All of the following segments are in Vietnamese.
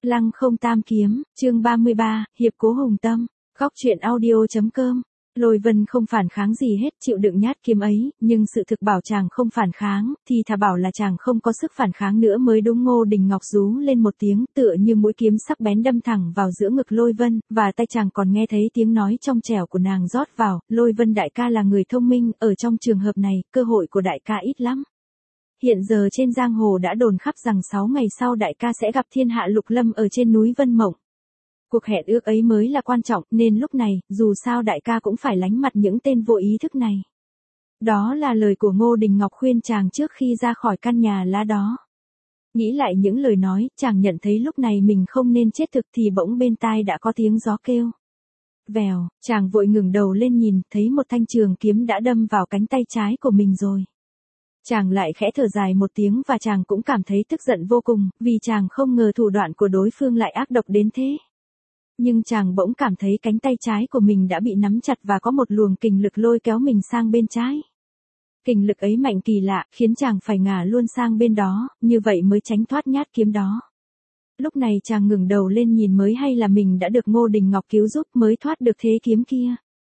Lăng không tam kiếm, chương 33, hiệp cố hùng tâm, góc truyện audio.com. Lôi Vân không phản kháng gì hết, chịu đựng nhát kiếm ấy, nhưng sự thực bảo chàng không phản kháng, thì thà bảo là chàng không có sức phản kháng nữa mới đúng. Ngô Đình Ngọc rú lên một tiếng, tựa như mũi kiếm sắc bén đâm thẳng vào giữa ngực Lôi Vân, và tay chàng còn nghe thấy tiếng nói trong trẻo của nàng rót vào. Lôi Vân đại ca là người thông minh, ở trong trường hợp này, cơ hội của đại ca ít lắm. Hiện giờ trên giang hồ đã đồn khắp rằng 6 ngày sau đại ca sẽ gặp thiên hạ Lục Lâm ở trên núi Vân Mộng. Cuộc hẹn ước ấy mới là quan trọng, nên lúc này, dù sao đại ca cũng phải lánh mặt những tên vô ý thức này. Đó là lời của Ngô Đình Ngọc khuyên chàng trước khi ra khỏi căn nhà lá đó. Nghĩ lại những lời nói, chàng nhận thấy lúc này mình không nên chết thực thì bỗng bên tai đã có tiếng gió kêu. Vèo, chàng vội ngẩng đầu lên nhìn, thấy một thanh trường kiếm đã đâm vào cánh tay trái của mình rồi. Chàng lại khẽ thở dài một tiếng và chàng cũng cảm thấy tức giận vô cùng, vì chàng không ngờ thủ đoạn của đối phương lại ác độc đến thế. Nhưng chàng bỗng cảm thấy cánh tay trái của mình đã bị nắm chặt và có một luồng kình lực lôi kéo mình sang bên trái. Kình lực ấy mạnh kỳ lạ, khiến chàng phải ngả luôn sang bên đó, như vậy mới tránh thoát nhát kiếm đó. Lúc này chàng ngẩng đầu lên nhìn mới hay là mình đã được Ngô Đình Ngọc cứu giúp mới thoát được thế kiếm kia.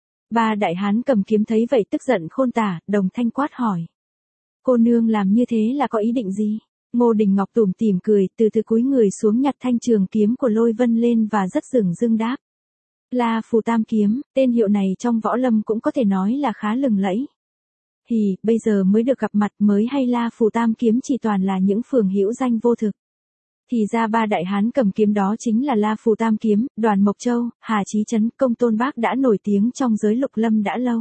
Ba đại hán cầm kiếm thấy vậy tức giận khôn tả, đồng thanh quát hỏi. Cô nương làm như thế là có ý định gì? Ngô Đình Ngọc tủm tỉm cười, từ từ cúi người xuống nhặt thanh trường kiếm của Lôi Vân lên và rất dửng dưng đáp. La Phù Tam Kiếm, tên hiệu này trong võ lâm cũng có thể nói là khá lừng lẫy. Hì, bây giờ mới được gặp mặt mới hay La Phù Tam Kiếm chỉ toàn là những phường hữu danh vô thực. Thì ra ba đại hán cầm kiếm đó chính là La Phù Tam Kiếm, Đoàn Mộc Châu, Hà Chí Trấn, Công Tôn Bác đã nổi tiếng trong giới Lục Lâm đã lâu.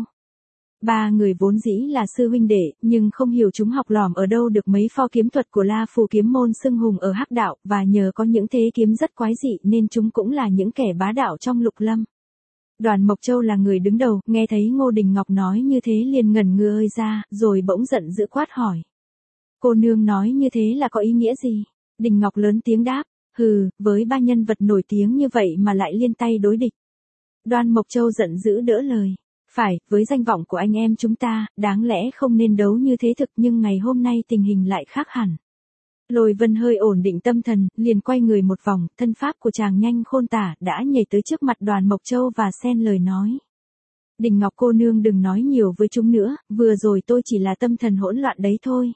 Ba người vốn dĩ là sư huynh đệ, nhưng không hiểu chúng học lỏm ở đâu được mấy pho kiếm thuật của La Phù kiếm môn xưng hùng ở Hắc Đạo, và nhờ có những thế kiếm rất quái dị nên chúng cũng là những kẻ bá đạo trong Lục Lâm. Đoàn Mộc Châu là người đứng đầu, nghe thấy Ngô Đình Ngọc nói như thế liền ngẩn ngơ ra, rồi bỗng giận dữ quát hỏi. Cô nương nói như thế là có ý nghĩa gì? Đình Ngọc lớn tiếng đáp, hừ, với ba nhân vật nổi tiếng như vậy mà lại liên tay đối địch. Đoàn Mộc Châu giận dữ đỡ lời. Phải, với danh vọng của anh em chúng ta, đáng lẽ không nên đấu như thế thực, nhưng ngày hôm nay tình hình lại khác hẳn. Lôi Vân hơi ổn định tâm thần, liền quay người một vòng, thân pháp của chàng nhanh khôn tả, đã nhảy tới trước mặt Đoàn Mộc Châu và xen lời nói. Đình Ngọc cô nương đừng nói nhiều với chúng nữa, vừa rồi tôi chỉ là tâm thần hỗn loạn đấy thôi.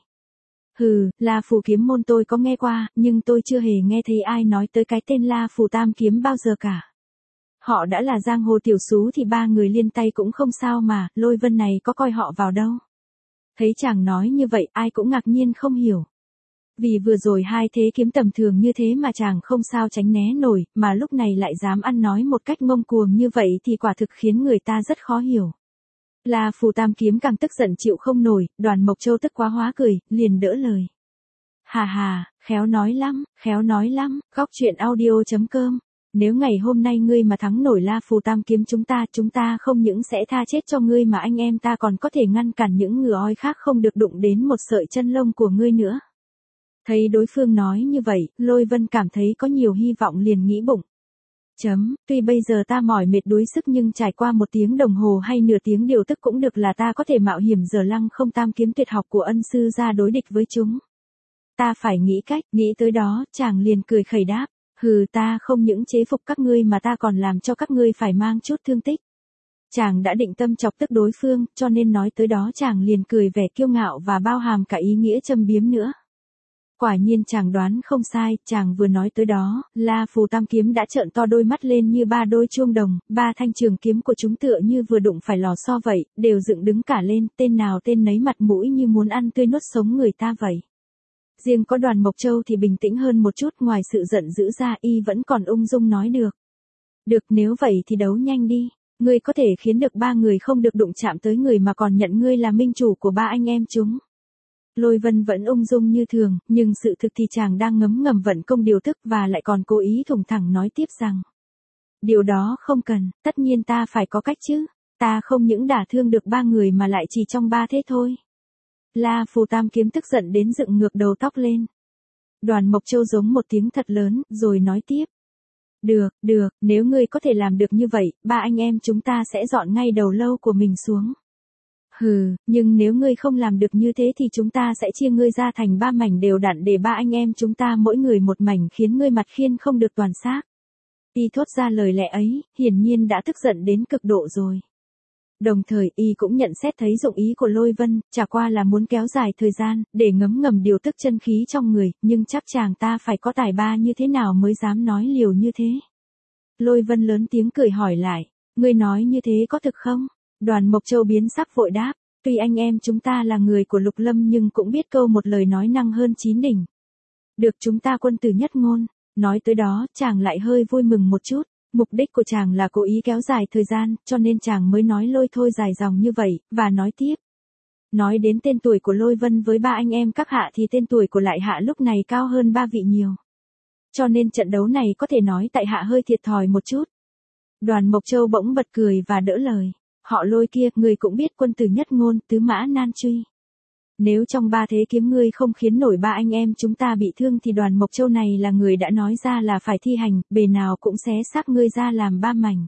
Hừ, La Phù kiếm môn tôi có nghe qua, nhưng tôi chưa hề nghe thấy ai nói tới cái tên La Phù Tam Kiếm bao giờ cả. Họ đã là giang hồ tiểu xú thì ba người liên tay cũng không sao mà, Lôi Vân này có coi họ vào đâu. Thấy chàng nói như vậy ai cũng ngạc nhiên không hiểu. Vì vừa rồi hai thế kiếm tầm thường như thế mà chàng không sao tránh né nổi, mà lúc này lại dám ăn nói một cách ngông cuồng như vậy thì quả thực khiến người ta rất khó hiểu. La Phù Tam Kiếm càng tức giận chịu không nổi, Đoàn Mộc Châu tức quá hóa cười, liền đỡ lời. Hà hà, khéo nói lắm, góc truyện audio.com. Nếu ngày hôm nay ngươi mà thắng nổi La Phù Tam Kiếm chúng ta không những sẽ tha chết cho ngươi mà anh em ta còn có thể ngăn cản những ngựa oi khác không được đụng đến một sợi chân lông của ngươi nữa. Thấy đối phương nói như vậy, Lôi Vân cảm thấy có nhiều hy vọng liền nghĩ bụng. Tuy bây giờ ta mỏi mệt đuối sức nhưng trải qua 1 tiếng đồng hồ hay nửa tiếng điều tức cũng được là ta có thể mạo hiểm giờ Lăng không tam kiếm tuyệt học của ân sư ra đối địch với chúng. Ta phải nghĩ cách, nghĩ tới đó, chàng liền cười khẩy đáp. Hừ, ta không những chế phục các ngươi mà ta còn làm cho các ngươi phải mang chút thương tích. Chàng đã định tâm chọc tức đối phương, cho nên nói tới đó chàng liền cười vẻ kiêu ngạo và bao hàm cả ý nghĩa châm biếm nữa. Quả nhiên chàng đoán không sai, chàng vừa nói tới đó, La Phù Tam Kiếm đã trợn to đôi mắt lên như ba đôi chuông đồng, ba thanh trường kiếm của chúng tựa như vừa đụng phải lò xo vậy, đều dựng đứng cả lên, tên nào tên nấy mặt mũi như muốn ăn tươi nuốt sống người ta vậy. Riêng có Đoàn Mộc Châu thì bình tĩnh hơn một chút, ngoài sự giận dữ ra y vẫn còn ung dung nói được. Được, nếu vậy thì đấu nhanh đi, ngươi có thể khiến được ba người không được đụng chạm tới người mà còn nhận ngươi là minh chủ của ba anh em chúng. Lôi Vân vẫn ung dung như thường, nhưng sự thực thì chàng đang ngấm ngầm vận công điều tức và lại còn cố ý thủng thẳng nói tiếp rằng. Điều đó không cần, tất nhiên ta phải có cách chứ, ta không những đả thương được ba người mà lại chỉ trong 3 thế thôi. La Phù Tam Kiếm tức giận đến dựng ngược đầu tóc lên. Đoàn Mộc Châu giống một tiếng thật lớn, rồi nói tiếp. Được, nếu ngươi có thể làm được như vậy, ba anh em chúng ta sẽ dọn ngay đầu lâu của mình xuống. Hừ, nhưng nếu ngươi không làm được như thế thì chúng ta sẽ chia ngươi ra thành 3 mảnh đều đặn để ba anh em chúng ta mỗi người một mảnh khiến ngươi mặt khiên không được toàn xác. Y thốt ra lời lẽ ấy, hiển nhiên đã tức giận đến cực độ rồi. Đồng thời Y cũng nhận xét thấy dụng ý của Lôi Vân, chả qua là muốn kéo dài thời gian, để ngấm ngầm điều tức chân khí trong người, nhưng chắc chàng ta phải có tài ba như thế nào mới dám nói liều như thế. Lôi Vân lớn tiếng cười hỏi lại, ngươi nói như thế có thực không? Đoàn Mộc Châu biến sắc vội đáp, tuy anh em chúng ta là người của Lục Lâm nhưng cũng biết câu một lời nói năng hơn 9 đỉnh. Được chúng ta quân tử nhất ngôn, nói tới đó chàng lại hơi vui mừng một chút. Mục đích của chàng là cố ý kéo dài thời gian, cho nên chàng mới nói lôi thôi dài dòng như vậy, và nói tiếp. Nói đến tên tuổi của Lôi Vân với ba anh em các hạ thì tên tuổi của Lại Hạ lúc này cao hơn ba vị nhiều. Cho nên trận đấu này có thể nói tại hạ hơi thiệt thòi một chút. Đoàn Mộc Châu bỗng bật cười và đỡ lời. Họ Lôi kia, người cũng biết quân tử nhất ngôn, tứ mã nan truy. Nếu trong 3 thế kiếm ngươi không khiến nổi ba anh em chúng ta bị thương thì Đoàn Mộc Châu này là người đã nói ra là phải thi hành, bề nào cũng xé xác ngươi ra làm 3 mảnh.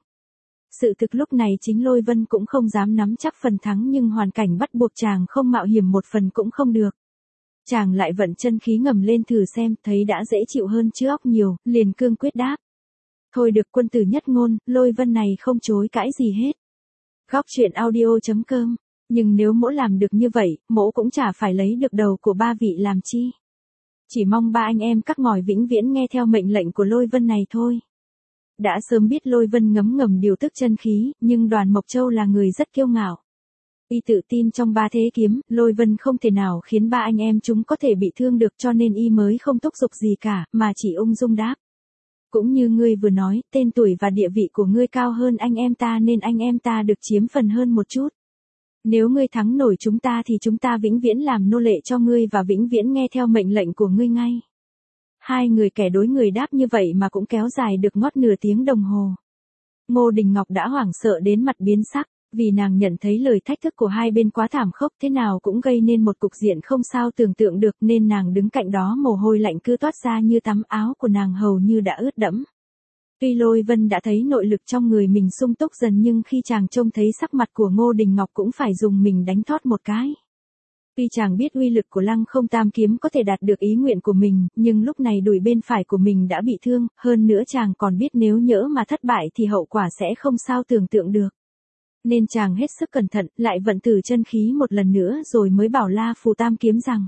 Sự thực lúc này chính Lôi Vân cũng không dám nắm chắc phần thắng nhưng hoàn cảnh bắt buộc chàng không mạo hiểm một phần cũng không được. Chàng lại vận chân khí ngầm lên thử xem, thấy đã dễ chịu hơn chứ óc nhiều, liền cương quyết đáp. Thôi được quân tử nhất ngôn, Lôi Vân này không chối cãi gì hết. Góc truyện audio.com. Nhưng nếu mỗ làm được như vậy, mỗ cũng chả phải lấy được đầu của ba vị làm chi. Chỉ mong ba anh em các ngòi vĩnh viễn nghe theo mệnh lệnh của Lôi Vân này thôi. Đã sớm biết Lôi Vân ngấm ngầm điều tức chân khí, nhưng Đoàn Mộc Châu là người rất kiêu ngạo. Y tự tin trong 3 thế kiếm, Lôi Vân không thể nào khiến ba anh em chúng có thể bị thương được cho nên Y mới không thúc giục gì cả, mà chỉ ung dung đáp. Cũng như ngươi vừa nói, tên tuổi và địa vị của ngươi cao hơn anh em ta nên anh em ta được chiếm phần hơn một chút. Nếu ngươi thắng nổi chúng ta thì chúng ta vĩnh viễn làm nô lệ cho ngươi và vĩnh viễn nghe theo mệnh lệnh của ngươi ngay. Hai người kẻ đối người đáp như vậy mà cũng kéo dài được ngót nửa tiếng đồng hồ. Ngô Đình Ngọc đã hoảng sợ đến mặt biến sắc, vì nàng nhận thấy lời thách thức của hai bên quá thảm khốc thế nào cũng gây nên một cục diện không sao tưởng tượng được nên nàng đứng cạnh đó mồ hôi lạnh cứ toát ra như tắm áo của nàng hầu như đã ướt đẫm. Tuy Lôi Vân đã thấy nội lực trong người mình sung túc dần nhưng khi chàng trông thấy sắc mặt của Ngô Đình Ngọc cũng phải dùng mình đánh thót một cái. Tuy chàng biết uy lực của Lăng Không Tam Kiếm có thể đạt được ý nguyện của mình, nhưng lúc này đùi bên phải của mình đã bị thương, hơn nữa chàng còn biết nếu nhỡ mà thất bại thì hậu quả sẽ không sao tưởng tượng được. Nên chàng hết sức cẩn thận, lại vận tử chân khí một lần nữa rồi mới bảo La Phù Tam Kiếm rằng.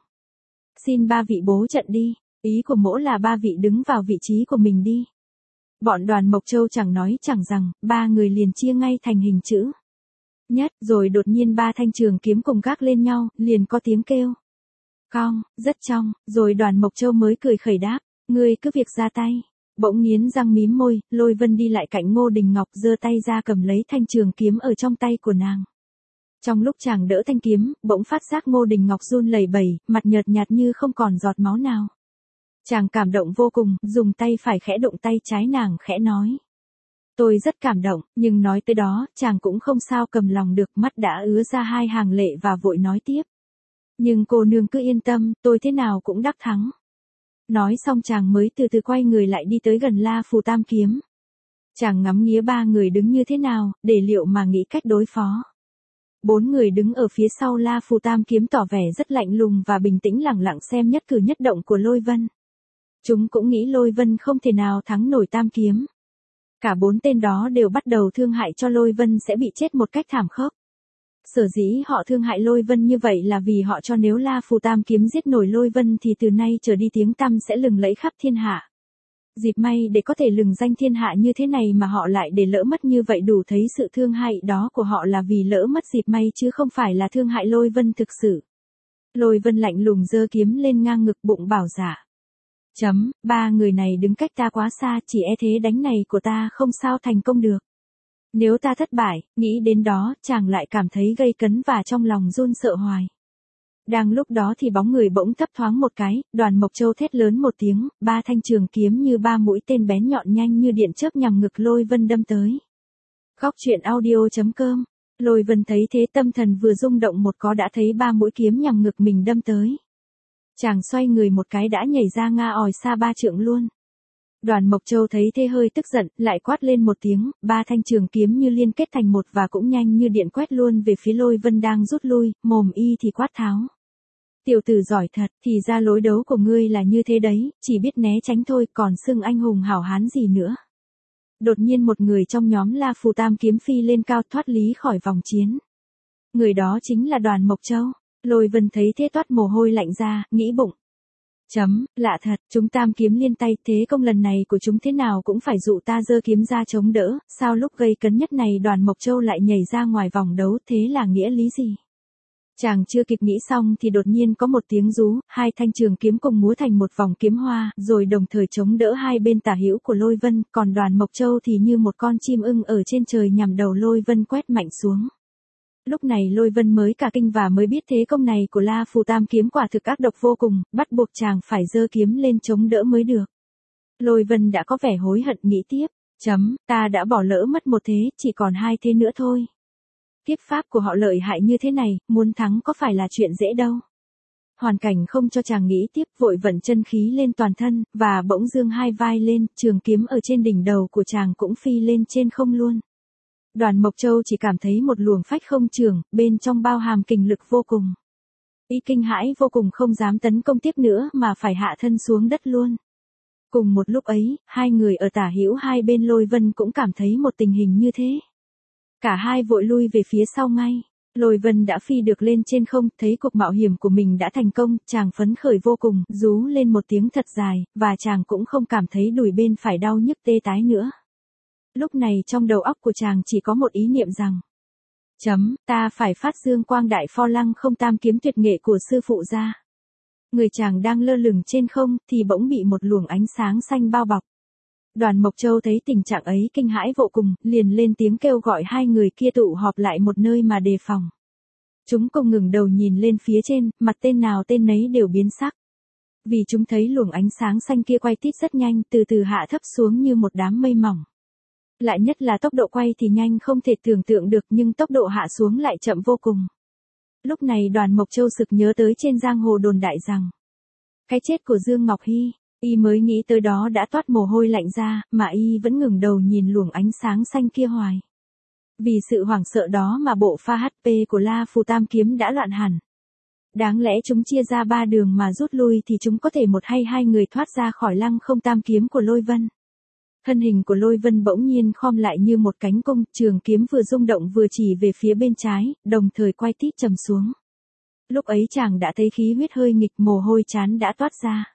Xin ba vị bố trận đi, ý của mỗ là ba vị đứng vào vị trí của mình đi. Bọn Đoàn Mộc Châu chẳng nói chẳng rằng, ba người liền chia ngay thành hình chữ nhất, rồi đột nhiên ba thanh trường kiếm cùng gác lên nhau, liền có tiếng kêu. Cong, rất trong, rồi Đoàn Mộc Châu mới cười khẩy đáp, ngươi cứ việc ra tay. Bỗng nghiến răng mím môi, Lôi Vân đi lại cạnh Ngô Đình Ngọc giơ tay ra cầm lấy thanh trường kiếm ở trong tay của nàng. Trong lúc chàng đỡ thanh kiếm, bỗng phát giác Ngô Đình Ngọc run lẩy bẩy, mặt nhợt nhạt như không còn giọt máu nào. Chàng cảm động vô cùng, dùng tay phải khẽ đụng tay trái nàng khẽ nói. Tôi rất cảm động, nhưng nói tới đó, chàng cũng không sao cầm lòng được, mắt đã ứa ra 2 hàng lệ và vội nói tiếp. Nhưng cô nương cứ yên tâm, tôi thế nào cũng đắc thắng. Nói xong chàng mới từ từ quay người lại đi tới gần La Phù Tam Kiếm. Chàng ngắm nghía 3 người đứng như thế nào, để liệu mà nghĩ cách đối phó. 4 người đứng ở phía sau La Phù Tam Kiếm tỏ vẻ rất lạnh lùng và bình tĩnh lẳng lặng xem nhất cử nhất động của Lôi Vân. Chúng cũng nghĩ Lôi Vân không thể nào thắng nổi Tam Kiếm. Cả 4 tên đó đều bắt đầu thương hại cho Lôi Vân sẽ bị chết một cách thảm khốc. Sở dĩ họ thương hại Lôi Vân như vậy là vì họ cho nếu La Phù Tam Kiếm giết nổi Lôi Vân thì từ nay trở đi tiếng tăm sẽ lừng lẫy khắp thiên hạ. Dịp may để có thể lừng danh thiên hạ như thế này mà họ lại để lỡ mất như vậy đủ thấy sự thương hại đó của họ là vì lỡ mất dịp may chứ không phải là thương hại Lôi Vân thực sự. Lôi Vân lạnh lùng giơ kiếm lên ngang ngực bụng bảo dạ. Ba người này đứng cách ta quá xa, chỉ e thế đánh này của ta không sao thành công được. Nếu ta thất bại, nghĩ đến đó, chàng lại cảm thấy gây cấn và trong lòng run sợ hoài. Đang lúc đó thì bóng người bỗng thấp thoáng một cái, Đoàn Mộc Châu thét lớn một tiếng, 3 thanh trường kiếm như 3 mũi tên bén nhọn nhanh như điện chớp nhằm ngực Lôi Vân đâm tới. Góc truyện audio.com. Lôi Vân thấy thế tâm thần vừa rung động một có đã thấy 3 mũi kiếm nhằm ngực mình đâm tới. Chàng xoay người một cái đã nhảy ra nga ỏi xa 3 trượng luôn. Đoàn Mộc Châu thấy thế hơi tức giận, lại quát lên một tiếng, ba thanh trường kiếm như liên kết thành một và cũng nhanh như điện quét luôn về phía Lôi Vân đang rút lui, mồm y thì quát tháo. Tiểu tử giỏi thật, thì ra lối đấu của ngươi là như thế đấy, chỉ biết né tránh thôi, còn xưng anh hùng hảo hán gì nữa. Đột nhiên một người trong nhóm La Phù Tam Kiếm phi lên cao thoát lý khỏi vòng chiến. Người đó chính là Đoàn Mộc Châu. Lôi Vân thấy thế toát mồ hôi lạnh ra, nghĩ bụng. Lạ thật, chúng tam kiếm liên tay, thế công lần này của chúng thế nào cũng phải dụ ta giơ kiếm ra chống đỡ, sao lúc gây cấn nhất này Đoàn Mộc Châu lại nhảy ra ngoài vòng đấu, thế là nghĩa lý gì? Chàng chưa kịp nghĩ xong thì đột nhiên có một tiếng rú, hai thanh trường kiếm cùng múa thành một vòng kiếm hoa, rồi đồng thời chống đỡ hai bên tả hữu của Lôi Vân, còn Đoàn Mộc Châu thì như một con chim ưng ở trên trời nhằm đầu Lôi Vân quét mạnh xuống. Lúc này Lôi Vân mới cả kinh và mới biết thế công này của La Phù Tam Kiếm quả thực ác độc vô cùng, bắt buộc chàng phải giơ kiếm lên chống đỡ mới được. Lôi Vân đã có vẻ hối hận nghĩ tiếp, ta đã bỏ lỡ mất một thế, chỉ còn hai thế nữa thôi. Kiếp pháp của họ lợi hại như thế này, muốn thắng có phải là chuyện dễ đâu. Hoàn cảnh không cho chàng nghĩ tiếp, vội vận chân khí lên toàn thân, và bỗng dương hai vai lên, trường kiếm ở trên đỉnh đầu của chàng cũng phi lên trên không luôn. Đoàn Mộc Châu chỉ cảm thấy một luồng phách không trường, bên trong bao hàm kình lực vô cùng. Y kinh hãi vô cùng không dám tấn công tiếp nữa mà phải hạ thân xuống đất luôn. Cùng một lúc ấy, hai người ở tả hữu hai bên Lôi Vân cũng cảm thấy một tình hình như thế. Cả hai vội lui về phía sau ngay. Lôi Vân đã phi được lên trên không, thấy cuộc mạo hiểm của mình đã thành công, chàng phấn khởi vô cùng, rú lên một tiếng thật dài, và chàng cũng không cảm thấy đùi bên phải đau nhức tê tái nữa. Lúc này trong đầu óc của chàng chỉ có một ý niệm rằng, ta phải phát dương quang đại pho lăng không tam kiếm tuyệt nghệ của sư phụ ra. Người chàng đang lơ lửng trên không, thì bỗng bị một luồng ánh sáng xanh bao bọc. Đoàn Mộc Châu thấy tình trạng ấy kinh hãi vô cùng, liền lên tiếng kêu gọi hai người kia tụ họp lại một nơi mà đề phòng. Chúng cùng ngừng đầu nhìn lên phía trên, mặt tên nào tên nấy đều biến sắc. Vì chúng thấy luồng ánh sáng xanh kia quay tít rất nhanh, từ từ hạ thấp xuống như một đám mây mỏng. Lại nhất là tốc độ quay thì nhanh không thể tưởng tượng được, nhưng tốc độ hạ xuống lại chậm vô cùng. Lúc này Đoàn Mộc Châu sực nhớ tới trên giang hồ đồn đại rằng, cái chết của Dương Ngọc Hy, y mới nghĩ tới đó đã toát mồ hôi lạnh ra, mà y vẫn ngừng đầu nhìn luồng ánh sáng xanh kia hoài. Vì sự hoảng sợ đó mà bộ pha HP của La Phù Tam Kiếm đã loạn hẳn. Đáng lẽ chúng chia ra ba đường mà rút lui thì chúng có thể một hay hai người thoát ra khỏi lăng không tam kiếm của Lôi Vân. Thân hình của Lôi Vân bỗng nhiên khom lại như một cánh cung, trường kiếm vừa rung động vừa chỉ về phía bên trái, đồng thời quay tít trầm xuống. Lúc ấy chàng đã thấy khí huyết hơi nghịch, mồ hôi chán đã toát ra.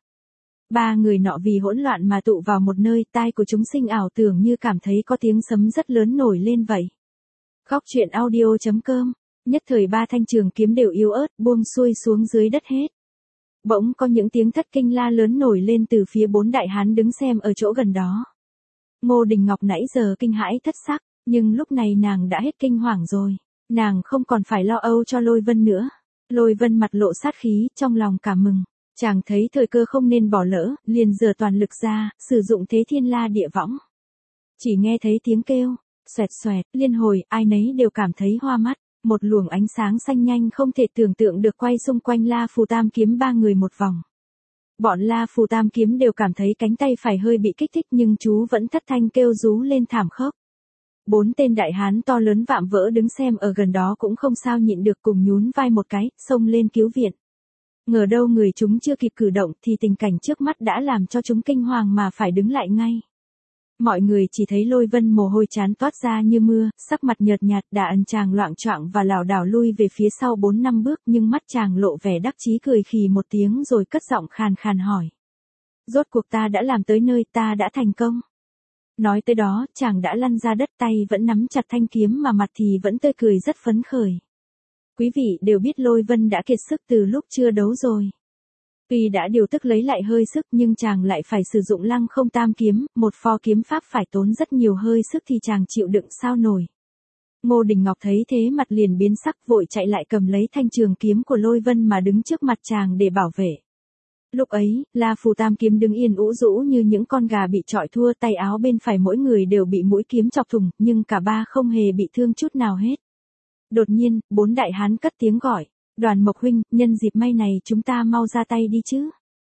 Ba người nọ vì hỗn loạn mà tụ vào một nơi, tai của chúng sinh ảo tưởng như cảm thấy có tiếng sấm rất lớn nổi lên vậy. Góc truyện audio.com, nhất thời ba thanh trường kiếm đều yếu ớt, buông xuôi xuống dưới đất hết. Bỗng có những tiếng thất kinh la lớn nổi lên từ phía bốn đại hán đứng xem ở chỗ gần đó. Ngô Đình Ngọc nãy giờ kinh hãi thất sắc, nhưng lúc này nàng đã hết kinh hoàng rồi. Nàng không còn phải lo âu cho Lôi Vân nữa. Lôi Vân mặt lộ sát khí, trong lòng cảm mừng. Chàng thấy thời cơ không nên bỏ lỡ, liền giở toàn lực ra, sử dụng thế thiên la địa võng. Chỉ nghe thấy tiếng kêu, xoẹt xoẹt, liên hồi, ai nấy đều cảm thấy hoa mắt. Một luồng ánh sáng xanh nhanh không thể tưởng tượng được quay xung quanh La Phù Tam Kiếm ba người một vòng. Bọn La Phù Tam Kiếm đều cảm thấy cánh tay phải hơi bị kích thích nhưng chú vẫn thất thanh kêu rú lên thảm khốc. Bốn tên đại hán to lớn vạm vỡ đứng xem ở gần đó cũng không sao nhịn được, cùng nhún vai một cái, xông lên cứu viện. Ngờ đâu người chúng chưa kịp cử động thì tình cảnh trước mắt đã làm cho chúng kinh hoàng mà phải đứng lại ngay. Mọi người chỉ thấy Lôi Vân mồ hôi chán toát ra như mưa, sắc mặt nhợt nhạt, đã ẩn chàng loạng choạng và lảo đảo lui về phía sau 4-5 bước, nhưng mắt chàng lộ vẻ đắc chí cười khì một tiếng rồi cất giọng khàn khàn hỏi. Rốt cuộc ta đã làm tới nơi, ta đã thành công. Nói tới đó, chàng đã lăn ra đất, tay vẫn nắm chặt thanh kiếm mà mặt thì vẫn tươi cười rất phấn khởi. Quý vị đều biết Lôi Vân đã kiệt sức từ lúc chưa đấu rồi. Tuy đã điều tức lấy lại hơi sức nhưng chàng lại phải sử dụng lăng không tam kiếm, một pho kiếm pháp phải tốn rất nhiều hơi sức thì chàng chịu đựng sao nổi. Ngô Đình Ngọc thấy thế mặt liền biến sắc, vội chạy lại cầm lấy thanh trường kiếm của Lôi Vân mà đứng trước mặt chàng để bảo vệ. Lúc ấy, La Phù Tam Kiếm đứng yên ũ rũ như những con gà bị chọi thua, tay áo bên phải mỗi người đều bị mũi kiếm chọc thủng, nhưng cả ba không hề bị thương chút nào hết. Đột nhiên, bốn đại hán cất tiếng gọi. Đoàn Mộc huynh, nhân dịp may này chúng ta mau ra tay đi chứ.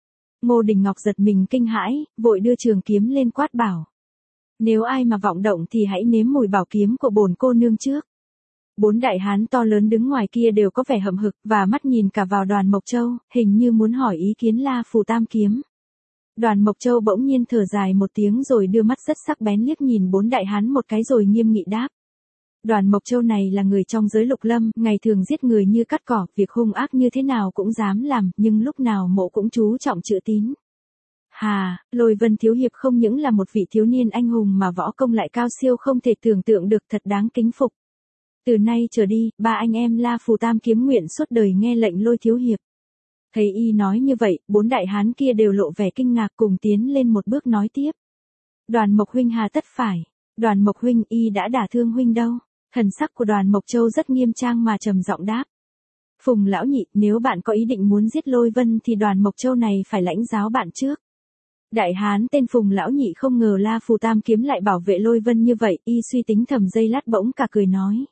Ngô Đình Ngọc giật mình kinh hãi, vội đưa trường kiếm lên quát bảo. Nếu ai mà vọng động thì hãy nếm mùi bảo kiếm của bổn cô nương trước. 4 đại hán to lớn đứng ngoài kia đều có vẻ hậm hực và mắt nhìn cả vào Đoàn Mộc Châu, hình như muốn hỏi ý kiến La Phù Tam kiếm. Đoàn Mộc Châu bỗng nhiên thở dài một tiếng rồi đưa mắt rất sắc bén liếc nhìn 4 đại hán một cái rồi nghiêm nghị đáp. Đoàn Mộc Châu này là người trong giới Lục Lâm, ngày thường giết người như cắt cỏ, việc hung ác như thế nào cũng dám làm, nhưng lúc nào mộ cũng chú trọng chữ tín. Hà, Lôi Vân thiếu hiệp không những là một vị thiếu niên anh hùng mà võ công lại cao siêu không thể tưởng tượng được, thật đáng kính phục. Từ nay trở đi, 3 anh em La Phù Tam kiếm nguyện suốt đời nghe lệnh Lôi thiếu hiệp. Thấy y nói như vậy, 4 đại hán kia đều lộ vẻ kinh ngạc cùng tiến lên một bước nói tiếp. Đoàn Mộc huynh hà tất phải. Đoàn Mộc huynh, y đã đả thương huynh đâu? Thần sắc của Đoàn Mộc Châu rất nghiêm trang mà trầm giọng đáp. Phùng lão nhị, nếu bạn có ý định muốn giết Lôi Vân thì Đoàn Mộc Châu này phải lãnh giáo bạn trước. Đại hán tên Phùng lão nhị không ngờ La Phù Tam kiếm lại bảo vệ Lôi Vân như vậy, y suy tính thầm giây lát bỗng cả cười nói.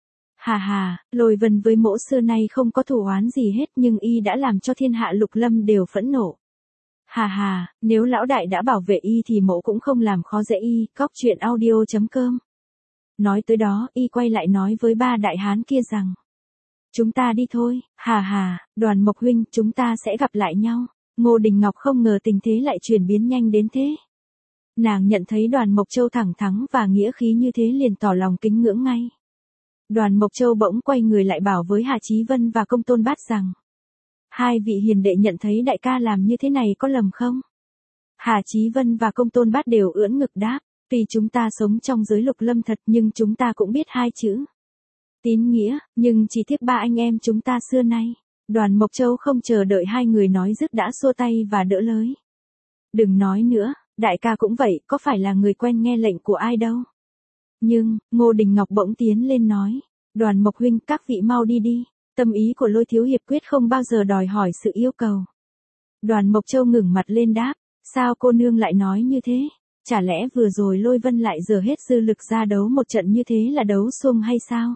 Hà hà, Lôi Vân với mỗ xưa nay không có thù oán gì hết, nhưng y đã làm cho thiên hạ Lục Lâm đều phẫn nộ. Hà hà, nếu lão đại đã bảo vệ y thì mỗ cũng không làm khó dễ y. Cóc.audio.com. Nói tới đó, y quay lại nói với 3 đại hán kia rằng. Chúng ta đi thôi. Hà hà, Đoàn Mộc huynh, chúng ta sẽ gặp lại nhau. Ngô Đình Ngọc không ngờ tình thế lại chuyển biến nhanh đến thế. Nàng nhận thấy Đoàn Mộc Châu thẳng thắn và nghĩa khí như thế liền tỏ lòng kính ngưỡng ngay. Đoàn Mộc Châu bỗng quay người lại bảo với Hà Chí Vân và Công Tôn Bát rằng. Hai vị hiền đệ nhận thấy đại ca làm như thế này có lầm không? Hà Chí Vân và Công Tôn Bát đều ưỡn ngực đáp. Tuy chúng ta sống trong giới Lục Lâm thật nhưng chúng ta cũng biết 2 chữ. Tín nghĩa, nhưng chỉ tiếc 3 anh em chúng ta xưa nay. Đoàn Mộc Châu không chờ đợi hai người nói dứt đã xua tay và đỡ lời. Đừng nói nữa, đại ca cũng vậy, có phải là người quen nghe lệnh của ai đâu. Nhưng, Ngô Đình Ngọc bỗng tiến lên nói. Đoàn Mộc huynh, các vị mau đi đi. Tâm ý của Lôi thiếu hiệp quyết không bao giờ đòi hỏi sự yêu cầu. Đoàn Mộc Châu ngẩng mặt lên đáp. Sao cô nương lại nói như thế? Chả lẽ vừa rồi Lôi Vân lại dở hết dư lực ra đấu một trận như thế là đấu xuông hay sao?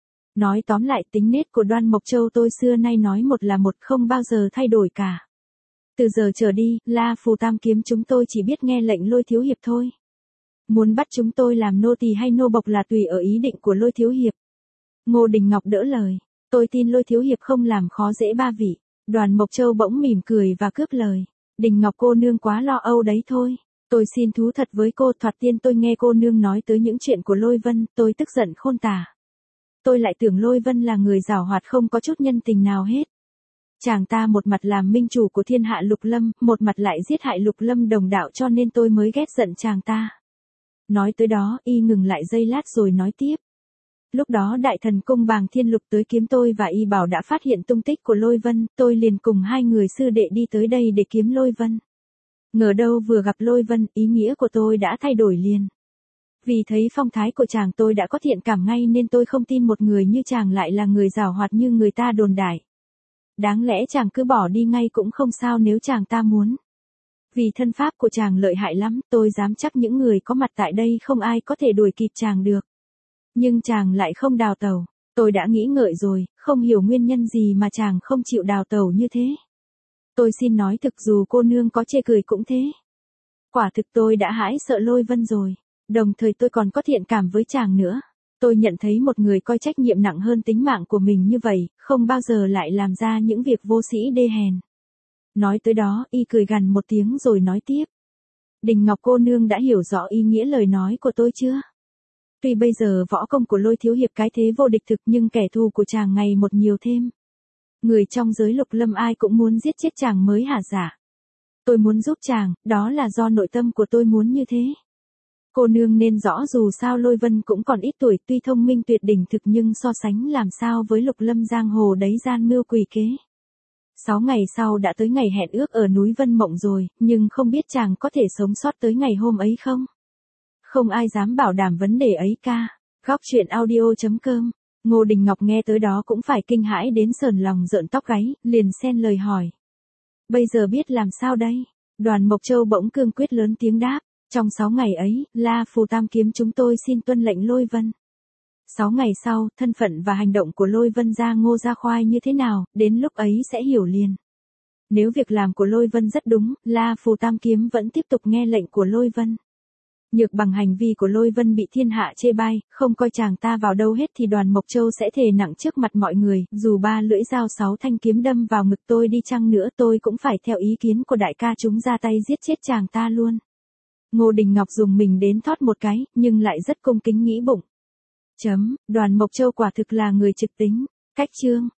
Nói tóm lại tính nết của Đoan Mộc Châu tôi xưa nay nói một là một, không bao giờ thay đổi cả. Từ giờ trở đi, La Phù Tam kiếm chúng tôi chỉ biết nghe lệnh Lôi thiếu hiệp thôi. Muốn bắt chúng tôi làm nô tỳ hay nô bộc là tùy ở ý định của Lôi thiếu hiệp. Ngô Đình Ngọc đỡ lời. Tôi tin Lôi thiếu hiệp không làm khó dễ 3 vị. Đoàn Mộc Châu bỗng mỉm cười và cướp lời. Đình Ngọc cô nương quá lo âu đấy thôi. Tôi xin thú thật với cô, thoạt tiên tôi nghe cô nương nói tới những chuyện của Lôi Vân, tôi tức giận khôn tả. Tôi lại tưởng Lôi Vân là người giảo hoạt không có chút nhân tình nào hết. Chàng ta một mặt làm minh chủ của thiên hạ Lục Lâm, một mặt lại giết hại Lục Lâm đồng đạo, cho nên tôi mới ghét giận chàng ta. Nói tới đó, y ngừng lại giây lát rồi nói tiếp. Lúc đó đại thần cung Bàng Thiên Lục tới kiếm tôi và y bảo đã phát hiện tung tích của Lôi Vân, tôi liền cùng 2 người sư đệ đi tới đây để kiếm Lôi Vân. Ngờ đâu vừa gặp Lôi Vân, ý nghĩa của tôi đã thay đổi liền. Vì thấy phong thái của chàng tôi đã có thiện cảm ngay nên tôi không tin một người như chàng lại là người giảo hoạt như người ta đồn đại. Đáng lẽ chàng cứ bỏ đi ngay cũng không sao nếu chàng ta muốn. Vì thân pháp của chàng lợi hại lắm, tôi dám chắc những người có mặt tại đây không ai có thể đuổi kịp chàng được. Nhưng chàng lại không đào tẩu. Tôi đã nghĩ ngợi rồi, không hiểu nguyên nhân gì mà chàng không chịu đào tẩu như thế. Tôi xin nói thực dù cô nương có chê cười cũng thế. Quả thực tôi đã hãi sợ Lôi Vân rồi. Đồng thời tôi còn có thiện cảm với chàng nữa. Tôi nhận thấy một người coi trách nhiệm nặng hơn tính mạng của mình như vậy, không bao giờ lại làm ra những việc vô sĩ đê hèn. Nói tới đó, y cười gằn một tiếng rồi nói tiếp. Đình Ngọc cô nương đã hiểu rõ ý nghĩa lời nói của tôi chưa? Tuy bây giờ võ công của Lôi thiếu hiệp cái thế vô địch thực nhưng kẻ thù của chàng ngày một nhiều thêm. Người trong giới Lục Lâm ai cũng muốn giết chết chàng mới hả dạ. Tôi muốn giúp chàng, đó là do nội tâm của tôi muốn như thế. Cô nương nên rõ dù sao Lôi Vân cũng còn ít tuổi, tuy thông minh tuyệt đỉnh thực nhưng so sánh làm sao với Lục Lâm giang hồ đấy gian mưu quỷ kế. 6 ngày sau đã tới ngày hẹn ước ở núi Vân Mộng rồi, nhưng không biết chàng có thể sống sót tới ngày hôm ấy không? Không ai dám bảo đảm vấn đề ấy ca. Góc.audio.com. Ngô Đình Ngọc nghe tới đó cũng phải kinh hãi đến sờn lòng rợn tóc gáy, liền xen lời hỏi. Bây giờ biết làm sao đây? Đoàn Mộc Châu bỗng cương quyết lớn tiếng đáp. Trong 6 ngày ấy, La Phù Tam kiếm chúng tôi xin tuân lệnh Lôi Vân. 6 ngày sau, thân phận và hành động của Lôi Vân ra Ngô Gia Khoai như thế nào, đến lúc ấy sẽ hiểu liền. Nếu việc làm của Lôi Vân rất đúng, La Phù Tam Kiếm vẫn tiếp tục nghe lệnh của Lôi Vân. Nhược bằng hành vi của Lôi Vân bị thiên hạ chê bai, không coi chàng ta vào đâu hết thì Đoàn Mộc Châu sẽ thề nặng trước mặt mọi người, dù 3 lưỡi dao 6 thanh kiếm đâm vào ngực tôi đi chăng nữa tôi cũng phải theo ý kiến của đại ca chúng ra tay giết chết chàng ta luôn. Ngô Đình Ngọc dùng mình đến thót một cái, nhưng lại rất cung kính nghĩ bụng. Đoàn Mộc Châu quả thực là người trực tính. Cách chương.